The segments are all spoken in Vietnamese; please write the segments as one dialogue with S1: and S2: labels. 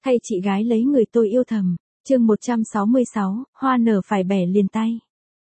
S1: Thay chị gái lấy người tôi yêu thầm. Chương 166, hoa nở phải bẻ liền tay.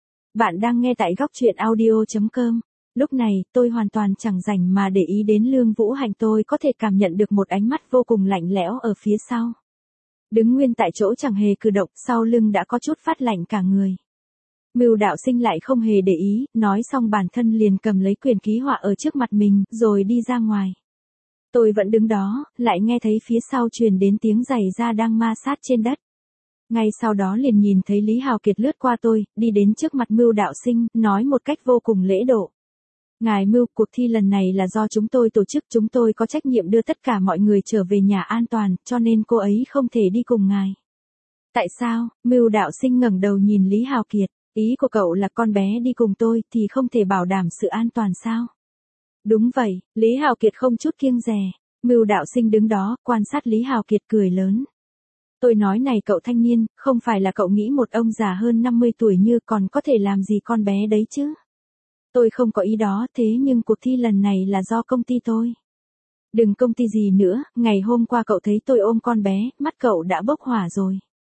S1: Bạn đang nghe tại góc truyện audio.com. Lúc này, tôi hoàn toàn chẳng rảnh mà để ý đến Lương Vũ Hạnh, tôi có thể cảm nhận được một ánh mắt vô cùng lạnh lẽo ở phía sau. Đứng nguyên tại chỗ chẳng hề cử động, sau lưng đã có chút phát lạnh cả người. Mưu Đạo Sinh lại không hề để ý, nói xong bản thân liền cầm lấy quyền ký họa ở trước mặt mình, rồi đi ra ngoài. Tôi vẫn đứng đó, lại nghe thấy phía sau truyền đến tiếng giày da đang ma sát trên đất. Ngay sau đó liền nhìn thấy Lý Hào Kiệt lướt qua tôi, đi đến trước mặt Mưu Đạo Sinh, nói một cách vô cùng lễ độ. Ngài Mưu, cuộc thi lần này là do chúng tôi tổ chức, chúng tôi có trách nhiệm đưa tất cả mọi người trở về nhà an toàn, cho nên cô ấy không thể đi cùng ngài. Tại sao? Mưu Đạo Sinh ngẩng đầu nhìn Lý Hào Kiệt, ý của cậu là con bé đi cùng tôi thì không thể bảo đảm sự an toàn sao? Đúng vậy, Lý Hào Kiệt không chút kiêng dè. Mưu Đạo Sinh đứng đó, quan sát Lý Hào Kiệt cười lớn. Tôi nói này cậu thanh niên, không phải là cậu nghĩ một ông già hơn 50 tuổi như còn có thể làm gì con bé đấy chứ? Tôi không có ý đó, thế nhưng cuộc thi lần này là do công ty tôi. Đừng công ty gì nữa, ngày hôm qua cậu thấy tôi ôm con bé, mắt cậu đã bốc hỏa rồi.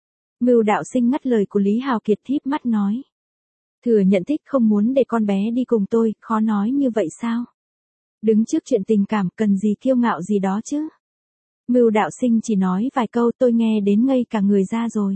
S1: Mưu Đạo Sinh ngắt lời của Lý Hào Kiệt, thíp mắt nói. Thừa nhận thích không muốn để con bé đi cùng tôi, khó nói như vậy sao? Đứng trước chuyện tình cảm cần gì kiêu ngạo gì đó chứ? Mưu Đạo Sinh chỉ nói vài câu tôi nghe đến ngây cả người ra rồi.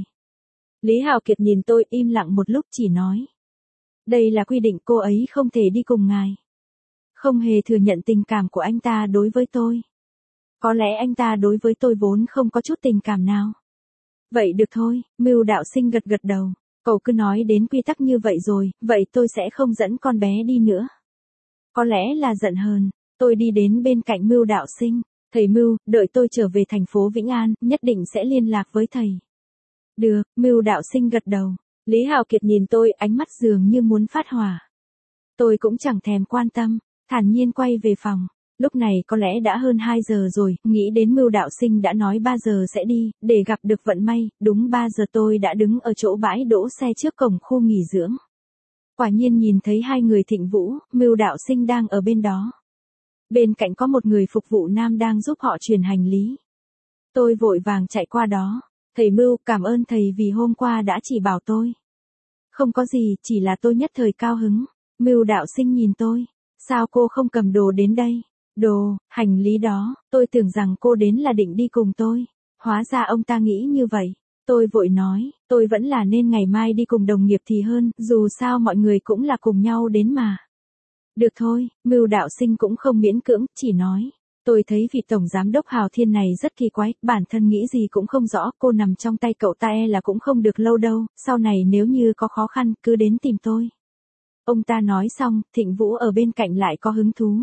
S1: Lý Hào Kiệt nhìn tôi im lặng một lúc chỉ nói. Đây là quy định, cô ấy không thể đi cùng ngài. Không hề thừa nhận tình cảm của anh ta đối với tôi. Có lẽ anh ta đối với tôi vốn không có chút tình cảm nào. Vậy được thôi, Mưu Đạo Sinh gật gật đầu. Cậu cứ nói đến quy tắc như vậy rồi, vậy tôi sẽ không dẫn con bé đi nữa. Có lẽ là giận hờn, tôi đi đến bên cạnh Mưu Đạo Sinh. Thầy Mưu, đợi tôi trở về thành phố Vĩnh An, nhất định sẽ liên lạc với thầy. Được, Mưu Đạo Sinh gật đầu. Lý Hào Kiệt nhìn tôi, ánh mắt dường như muốn phát hỏa. Tôi cũng chẳng thèm quan tâm, thản nhiên quay về phòng. Lúc này có lẽ đã hơn 2 giờ rồi, nghĩ đến Mưu Đạo Sinh đã nói 3 giờ sẽ đi, để gặp được vận may, đúng 3 giờ tôi đã đứng ở chỗ bãi đỗ xe trước cổng khu nghỉ dưỡng. Quả nhiên nhìn thấy hai người Thịnh Vũ, Mưu Đạo Sinh đang ở bên đó. Bên cạnh có một người phục vụ nam đang giúp họ chuyển hành lý. Tôi vội vàng chạy qua đó. Thầy Mưu, cảm ơn thầy vì hôm qua đã chỉ bảo tôi. Không có gì, chỉ là tôi nhất thời cao hứng. Mưu Đạo Sinh nhìn tôi. Sao cô không cầm đồ đến đây? Đồ, hành lý đó, tôi tưởng rằng cô đến là định đi cùng tôi. Hóa ra ông ta nghĩ như vậy. Tôi vội nói, tôi vẫn là nên ngày mai đi cùng đồng nghiệp thì hơn, dù sao mọi người cũng là cùng nhau đến mà. Được thôi, Mưu Đạo Sinh cũng không miễn cưỡng, chỉ nói. Tôi thấy vị tổng giám đốc Hào Thiên này rất kỳ quái, bản thân nghĩ gì cũng không rõ, cô nằm trong tay cậu ta là cũng không được lâu đâu, sau này nếu như có khó khăn, cứ đến tìm tôi. Ông ta nói xong, Thịnh Vũ ở bên cạnh lại có hứng thú.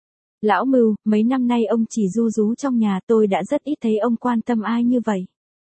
S1: Lão Mưu, mấy năm nay ông chỉ ru rú trong nhà, tôi đã rất ít thấy ông quan tâm ai như vậy.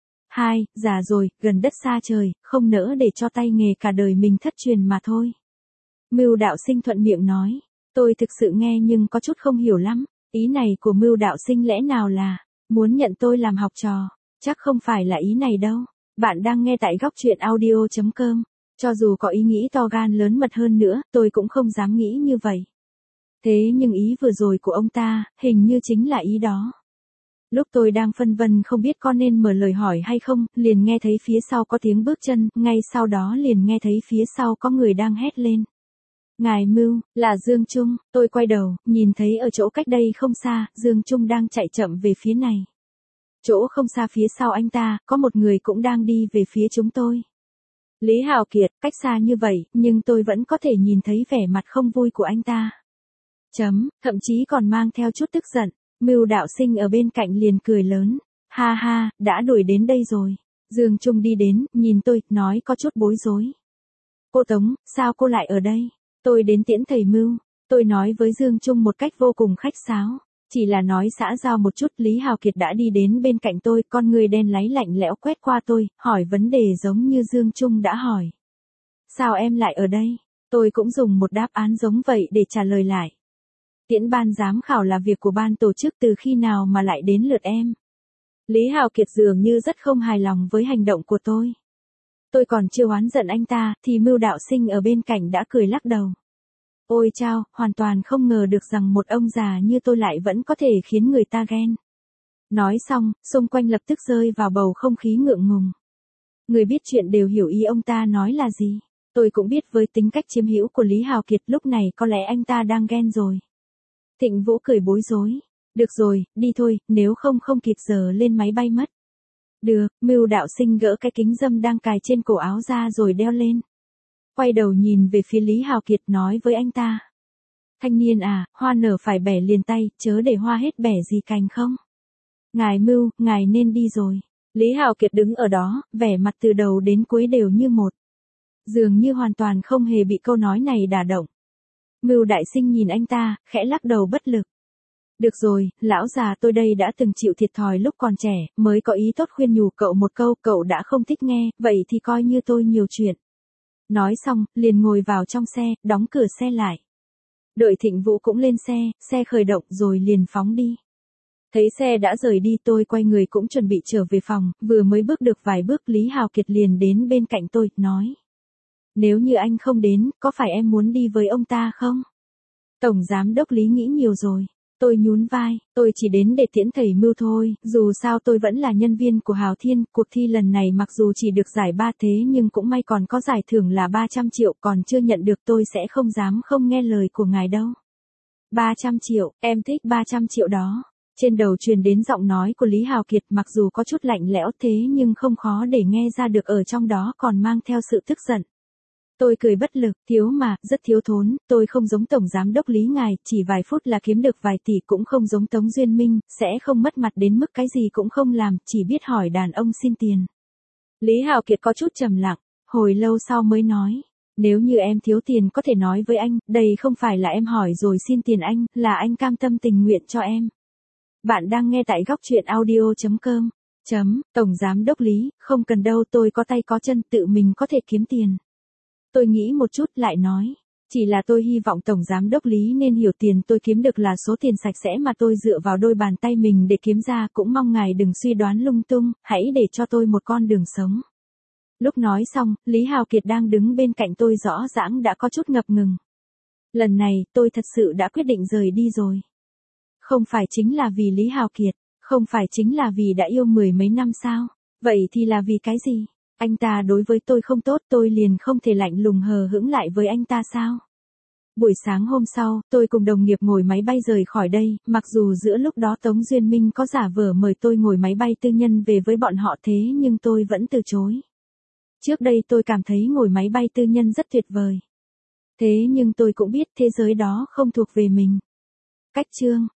S1: Già rồi, gần đất xa trời, không nỡ để cho tay nghề cả đời mình thất truyền mà thôi. Mưu Đạo Sinh thuận miệng nói, tôi thực sự nghe nhưng có chút không hiểu lắm, ý này của Mưu Đạo Sinh lẽ nào là, muốn nhận tôi làm học trò, chắc không phải là ý này đâu. Bạn đang nghe tại góc truyện audio.com, cho dù có ý nghĩ to gan lớn mật hơn nữa, tôi cũng không dám nghĩ như vậy. Thế nhưng ý vừa rồi của ông ta, hình như chính là ý đó. Lúc tôi đang phân vân không biết có nên mở lời hỏi hay không, liền nghe thấy phía sau có tiếng bước chân, ngay sau đó liền nghe thấy phía sau có người đang hét lên. Ngài Mưu, là Dương Trung, tôi quay đầu, nhìn thấy ở chỗ cách đây không xa, Dương Trung đang chạy chậm về phía này. Chỗ không xa phía sau anh ta, có một người cũng đang đi về phía chúng tôi. Lý Hào Kiệt, cách xa như vậy, nhưng tôi vẫn có thể nhìn thấy vẻ mặt không vui của anh ta. Thậm chí còn mang theo chút tức giận. Mưu Đạo Sinh ở bên cạnh liền cười lớn. Ha ha, đã đuổi đến đây rồi. Dương Trung đi đến, nhìn tôi, nói có chút bối rối. Cô Tống, sao cô lại ở đây? Tôi đến tiễn thầy Mưu. Tôi nói với Dương Trung một cách vô cùng khách sáo. Chỉ là nói xã giao một chút, Lý Hào Kiệt đã đi đến bên cạnh tôi, con người đen láy lạnh lẽo quét qua tôi, hỏi vấn đề giống như Dương Trung đã hỏi. Sao em lại ở đây? Tôi cũng dùng một đáp án giống vậy để trả lời lại. Tiễn ban giám khảo là việc của ban tổ chức, từ khi nào mà lại đến lượt em? Lý Hào Kiệt dường như rất không hài lòng với hành động của tôi. Tôi còn chưa oán giận anh ta, thì Mưu Đạo Sinh ở bên cạnh đã cười lắc đầu. Ôi chao, hoàn toàn không ngờ được rằng một ông già như tôi lại vẫn có thể khiến người ta ghen. Nói xong, xung quanh lập tức rơi vào bầu không khí ngượng ngùng. Người biết chuyện đều hiểu ý ông ta nói là gì. Tôi cũng biết với tính cách chiếm hữu của Lý Hào Kiệt lúc này có lẽ anh ta đang ghen rồi. Thịnh Vũ cười bối rối. Được rồi, đi thôi, nếu không không kịp giờ lên máy bay mất. Được, Mưu Đạo Sinh gỡ cái kính râm đang cài trên cổ áo ra rồi đeo lên. Quay đầu nhìn về phía Lý Hào Kiệt nói với anh ta. Thanh niên à, hoa nở phải bẻ liền tay, chớ để hoa hết bẻ gì cành không. Ngài Mưu, ngài nên đi rồi. Lý Hào Kiệt đứng ở đó, vẻ mặt từ đầu đến cuối đều như một. Dường như hoàn toàn không hề bị câu nói này đả động. Mưu Đại Sinh nhìn anh ta, khẽ lắc đầu bất lực. Được rồi, lão già tôi đây đã từng chịu thiệt thòi lúc còn trẻ, mới có ý tốt khuyên nhủ cậu một câu, cậu đã không thích nghe, vậy thì coi như tôi nhiều chuyện. Nói xong, liền ngồi vào trong xe, đóng cửa xe lại. Đợi Thịnh Vũ cũng lên xe, xe khởi động rồi liền phóng đi. Thấy xe đã rời đi tôi quay người cũng chuẩn bị trở về phòng, vừa mới bước được vài bước Lý Hào Kiệt liền đến bên cạnh tôi, nói. Nếu như anh không đến, có phải em muốn đi với ông ta không? Tổng giám đốc Lý nghĩ nhiều rồi. Tôi nhún vai, tôi chỉ đến để tiễn thầy Mưu thôi, dù sao tôi vẫn là nhân viên của Hào Thiên, cuộc thi lần này mặc dù chỉ được giải 3 thế nhưng cũng may còn có giải thưởng là 300 triệu còn chưa nhận được tôi sẽ không dám không nghe lời của ngài đâu. 300 triệu, em thích 300 triệu đó. Trên đầu truyền đến giọng nói của Lý Hào Kiệt mặc dù có chút lạnh lẽo thế nhưng không khó để nghe ra được ở trong đó còn mang theo sự tức giận. Tôi cười bất lực, thiếu mà, rất thiếu thốn, tôi không giống tổng giám đốc Lý ngài, chỉ vài phút là kiếm được vài tỷ cũng không giống Tống Duyên Minh, sẽ không mất mặt đến mức cái gì cũng không làm, chỉ biết hỏi đàn ông xin tiền. Lý Hào Kiệt có chút trầm lặng, hồi lâu sau mới nói, nếu như em thiếu tiền có thể nói với anh, đây không phải là em hỏi rồi xin tiền anh, là anh cam tâm tình nguyện cho em. Bạn đang nghe tại góc truyện audio.com. Tổng giám đốc Lý, không cần đâu tôi có tay có chân tự mình có thể kiếm tiền. Tôi nghĩ một chút lại nói, chỉ là tôi hy vọng Tổng Giám đốc Lý nên hiểu tiền tôi kiếm được là số tiền sạch sẽ mà tôi dựa vào đôi bàn tay mình để kiếm ra, cũng mong ngài đừng suy đoán lung tung, hãy để cho tôi một con đường sống. Lúc nói xong, Lý Hào Kiệt đang đứng bên cạnh tôi rõ ràng đã có chút ngập ngừng. Lần này, tôi thật sự đã quyết định rời đi rồi. Không phải chính là vì Lý Hào Kiệt, không phải chính là vì đã yêu mười mấy năm sao, vậy thì là vì cái gì? Anh ta đối với tôi không tốt tôi liền không thể lạnh lùng hờ hững lại với anh ta sao? Buổi sáng hôm sau, tôi cùng đồng nghiệp ngồi máy bay rời khỏi đây, mặc dù giữa lúc đó Tống Duyên Minh có giả vờ mời tôi ngồi máy bay tư nhân về với bọn họ thế nhưng tôi vẫn từ chối. Trước đây tôi cảm thấy ngồi máy bay tư nhân rất tuyệt vời. Thế nhưng tôi cũng biết thế giới đó không thuộc về mình. Cách chương